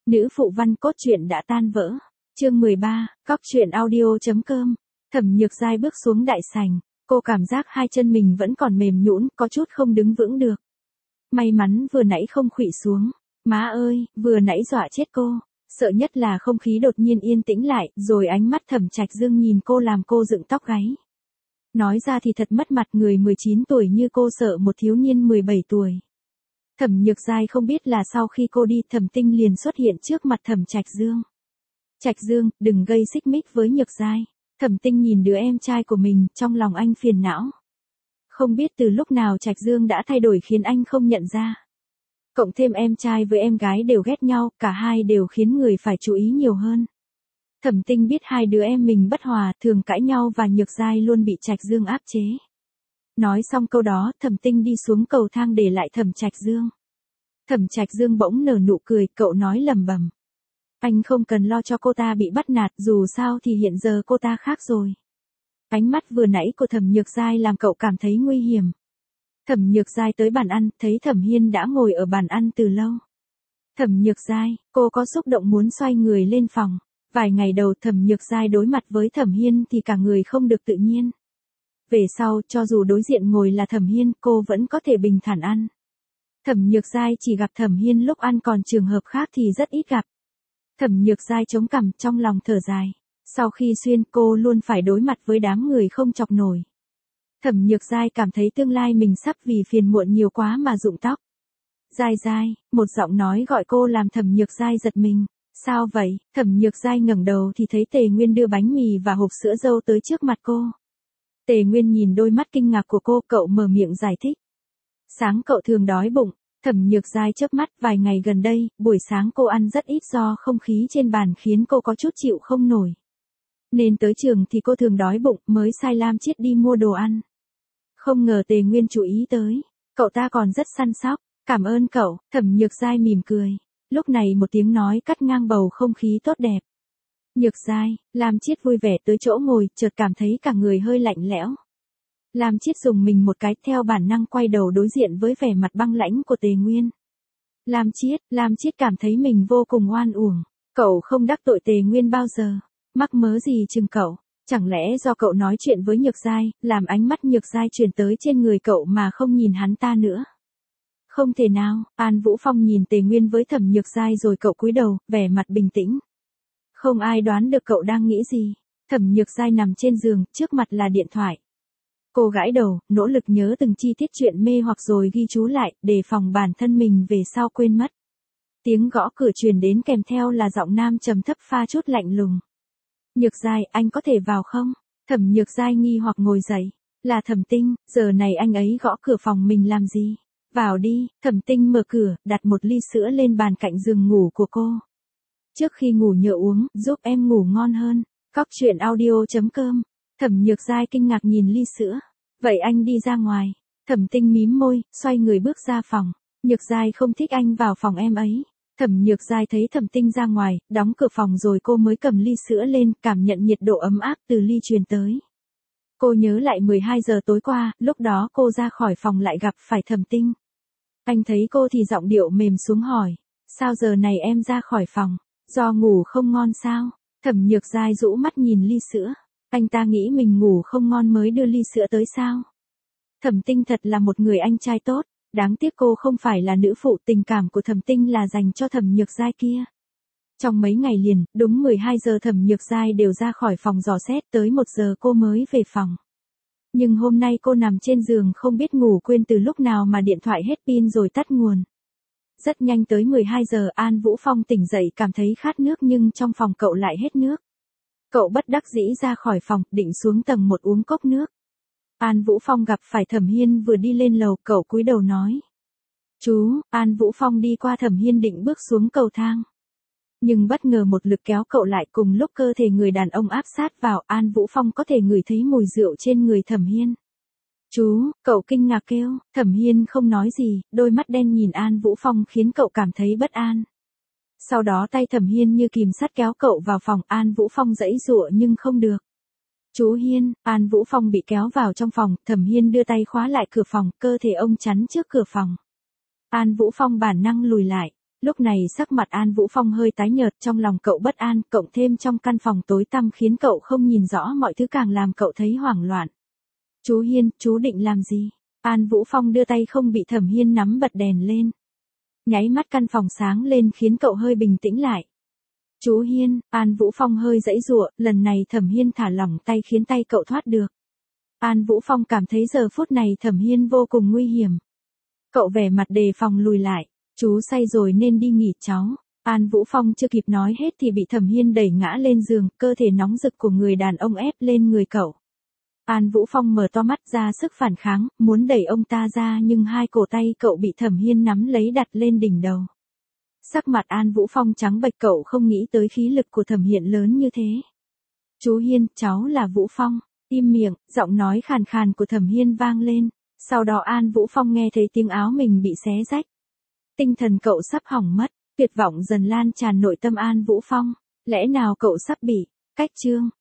Nữ phụ văn cốt truyện đã tan vỡ. Chương 13, cóc truyện audio.com. Thẩm Nhược Giai bước xuống đại sảnh, cô cảm giác hai chân mình vẫn còn mềm nhũn, có chút không đứng vững được. May mắn vừa nãy không khuỵu xuống. Má ơi, vừa nãy dọa chết cô. Sợ nhất là không khí đột nhiên yên tĩnh lại, rồi ánh mắt Thẩm Trạch Dương nhìn cô làm cô dựng tóc gáy. Nói ra thì thật mất mặt, người 19 tuổi như cô sợ một thiếu niên 17 tuổi. Thẩm Nhược Giai không biết là sau khi cô đi, Thẩm Tinh liền xuất hiện trước mặt Thẩm Trạch Dương. Trạch Dương, đừng gây xích mích với Nhược Giai. Thẩm Tinh nhìn đứa em trai của mình, trong lòng anh phiền não. Không biết từ lúc nào Trạch Dương đã thay đổi khiến anh không nhận ra. Cộng thêm em trai với em gái đều ghét nhau, cả hai đều khiến người phải chú ý nhiều hơn. Thẩm Tinh biết hai đứa em mình bất hòa, thường cãi nhau và Nhược Giai luôn bị Trạch Dương áp chế. Nói xong câu đó, Thẩm Tinh đi xuống cầu thang để lại Thẩm Trạch Dương. Thẩm Trạch Dương bỗng nở nụ cười, cậu nói lẩm bẩm. Anh không cần lo cho cô ta bị bắt nạt, dù sao thì hiện giờ cô ta khác rồi. Ánh mắt vừa nãy của Thẩm Nhược Giai làm cậu cảm thấy nguy hiểm. Thẩm Nhược Giai tới bàn ăn, thấy Thẩm Hiên đã ngồi ở bàn ăn từ lâu. Thẩm Nhược Giai, cô có xúc động muốn xoay người lên phòng. Vài ngày đầu Thẩm Nhược Giai đối mặt với Thẩm Hiên thì cả người không được tự nhiên. Về sau, cho dù đối diện ngồi là Thẩm Hiên, cô vẫn có thể bình thản ăn. Thẩm Nhược Giai chỉ gặp Thẩm Hiên lúc ăn, còn trường hợp khác thì rất ít gặp. Thẩm Nhược Giai chống cằm, trong lòng thở dài. Sau khi xuyên, cô luôn phải đối mặt với đám người không chọc nổi. Thẩm Nhược Giai cảm thấy tương lai mình sắp vì phiền muộn nhiều quá mà rụng tóc. Giai Giai, một giọng nói gọi cô làm Thẩm Nhược Giai giật mình. Sao vậy? Thẩm Nhược Giai ngẩng đầu thì thấy Tề Nguyên đưa bánh mì và hộp sữa dâu tới trước mặt cô. Tề Nguyên nhìn đôi mắt kinh ngạc của cô, cậu mở miệng giải thích. Sáng cậu thường đói bụng. Thẩm Nhược Giai chớp mắt, vài ngày gần đây, buổi sáng cô ăn rất ít do không khí trên bàn khiến cô có chút chịu không nổi. Nên tới trường thì cô thường đói bụng, mới sai Lam Chiết đi mua đồ ăn. Không ngờ Tề Nguyên chú ý tới. Cậu ta còn rất săn sóc. Cảm ơn cậu. Thẩm Nhược Giai mỉm cười. Lúc này một tiếng nói cắt ngang bầu không khí tốt đẹp. Nhược Giai, Lam Chiết vui vẻ tới chỗ ngồi, chợt cảm thấy cả người hơi lạnh lẽo. Lam Chiết dùng mình một cái, theo bản năng quay đầu đối diện với vẻ mặt băng lãnh của Tề Nguyên. Lam Chiết cảm thấy mình vô cùng oan uổng. Cậu không đắc tội Tề Nguyên bao giờ. Mắc mớ gì chừng cậu? Chẳng lẽ do cậu nói chuyện với Nhược Giai, làm ánh mắt Nhược Giai chuyển tới trên người cậu mà không nhìn hắn ta nữa? Không thể nào. An Vũ Phong nhìn Tề Nguyên với Thẩm Nhược Giai rồi cậu cúi đầu, vẻ mặt bình tĩnh. Không ai đoán được cậu đang nghĩ gì. Thẩm Nhược Giai nằm trên giường, trước mặt là điện thoại. Cô gãi đầu, nỗ lực nhớ từng chi tiết chuyện mê hoặc rồi ghi chú lại, để phòng bản thân mình về sau quên mất. Tiếng gõ cửa truyền đến kèm theo là giọng nam trầm thấp pha chút lạnh lùng. Nhược Giai, anh có thể vào không? Thẩm Nhược Giai nghi hoặc ngồi dậy. Là Thẩm Tinh, giờ này anh ấy gõ cửa phòng mình làm gì? Vào đi. Thẩm Tinh mở cửa, đặt một ly sữa lên bàn cạnh giường ngủ của cô. Trước khi ngủ nhớ uống, giúp em ngủ ngon hơn. Cóc truyện audio.com. Thẩm Nhược Giai kinh ngạc nhìn ly sữa. Vậy anh đi ra ngoài. Thẩm Tinh mím môi, xoay người bước ra phòng. Nhược Giai không thích anh vào phòng em ấy. Thẩm Nhược Giai thấy Thẩm Tinh ra ngoài, đóng cửa phòng rồi cô mới cầm ly sữa lên, cảm nhận nhiệt độ ấm áp từ ly truyền tới. Cô nhớ lại 12 giờ tối qua, lúc đó cô ra khỏi phòng lại gặp phải Thẩm Tinh. Anh thấy cô thì giọng điệu mềm xuống hỏi. Sao giờ này em ra khỏi phòng? Do ngủ không ngon sao? Thẩm Nhược Giai rũ mắt nhìn ly sữa. Anh ta nghĩ mình ngủ không ngon mới đưa ly sữa tới sao? Thẩm Tinh thật là một người anh trai tốt. Đáng tiếc cô không phải là nữ phụ, tình cảm của Thẩm Tinh là dành cho Thẩm Nhược Giai kia. Trong mấy ngày liền, đúng 12 giờ Thẩm Nhược Giai đều ra khỏi phòng dò xét, tới 1 giờ cô mới về phòng. Nhưng hôm nay cô nằm trên giường không biết ngủ quên từ lúc nào mà điện thoại hết pin rồi tắt nguồn. Rất nhanh tới 12 giờ An Vũ Phong tỉnh dậy cảm thấy khát nước nhưng trong phòng cậu lại hết nước. Cậu bất đắc dĩ ra khỏi phòng, định xuống tầng 1 uống cốc nước. An Vũ Phong gặp phải Thẩm Hiên vừa đi lên lầu, cậu cúi đầu nói. Chú. An Vũ Phong đi qua Thẩm Hiên định bước xuống cầu thang. Nhưng bất ngờ một lực kéo cậu lại, cùng lúc cơ thể người đàn ông áp sát vào, An Vũ Phong có thể ngửi thấy mùi rượu trên người Thẩm Hiên. Chú. Cậu kinh ngạc kêu. Thẩm Hiên không nói gì, đôi mắt đen nhìn An Vũ Phong khiến cậu cảm thấy bất an. Sau đó tay Thẩm Hiên như kìm sắt kéo cậu vào phòng, An Vũ Phong giãy giụa nhưng không được. Chú Hiên. An Vũ Phong bị kéo vào trong phòng, Thẩm Hiên đưa tay khóa lại cửa phòng, cơ thể ông chắn trước cửa phòng. An Vũ Phong bản năng lùi lại. Lúc này sắc mặt An Vũ Phong hơi tái nhợt, trong lòng cậu bất an, cộng thêm trong căn phòng tối tăm khiến cậu không nhìn rõ mọi thứ càng làm cậu thấy hoảng loạn. Chú Hiên, chú định làm gì? An Vũ Phong đưa tay không bị Thẩm Hiên nắm bật đèn lên. Nháy mắt căn phòng sáng lên khiến cậu hơi bình tĩnh lại. Chú Hiên, An Vũ Phong hơi giãy giụa, lần này Thẩm Hiên thả lỏng tay khiến tay cậu thoát được. An Vũ Phong cảm thấy giờ phút này Thẩm Hiên vô cùng nguy hiểm. Cậu vẻ mặt đề phòng lùi lại. Chú say rồi nên đi nghỉ cháu. An Vũ Phong chưa kịp nói hết thì bị Thẩm Hiên đẩy ngã lên giường, cơ thể nóng rực của người đàn ông ép lên người cậu. An Vũ Phong mở to mắt ra sức phản kháng, muốn đẩy ông ta ra nhưng hai cổ tay cậu bị Thẩm Hiên nắm lấy đặt lên đỉnh đầu. Sắc mặt An Vũ Phong trắng bệch, cậu không nghĩ tới khí lực của Thẩm Hiên lớn như thế. Chú Hiên, cháu là Vũ Phong. Im miệng, giọng nói khàn khàn của Thẩm Hiên vang lên. Sau đó An Vũ Phong nghe thấy tiếng áo mình bị xé rách. Tinh thần cậu sắp hỏng mất, tuyệt vọng dần lan tràn nội tâm An Vũ Phong. Lẽ nào cậu sắp bị cách chương.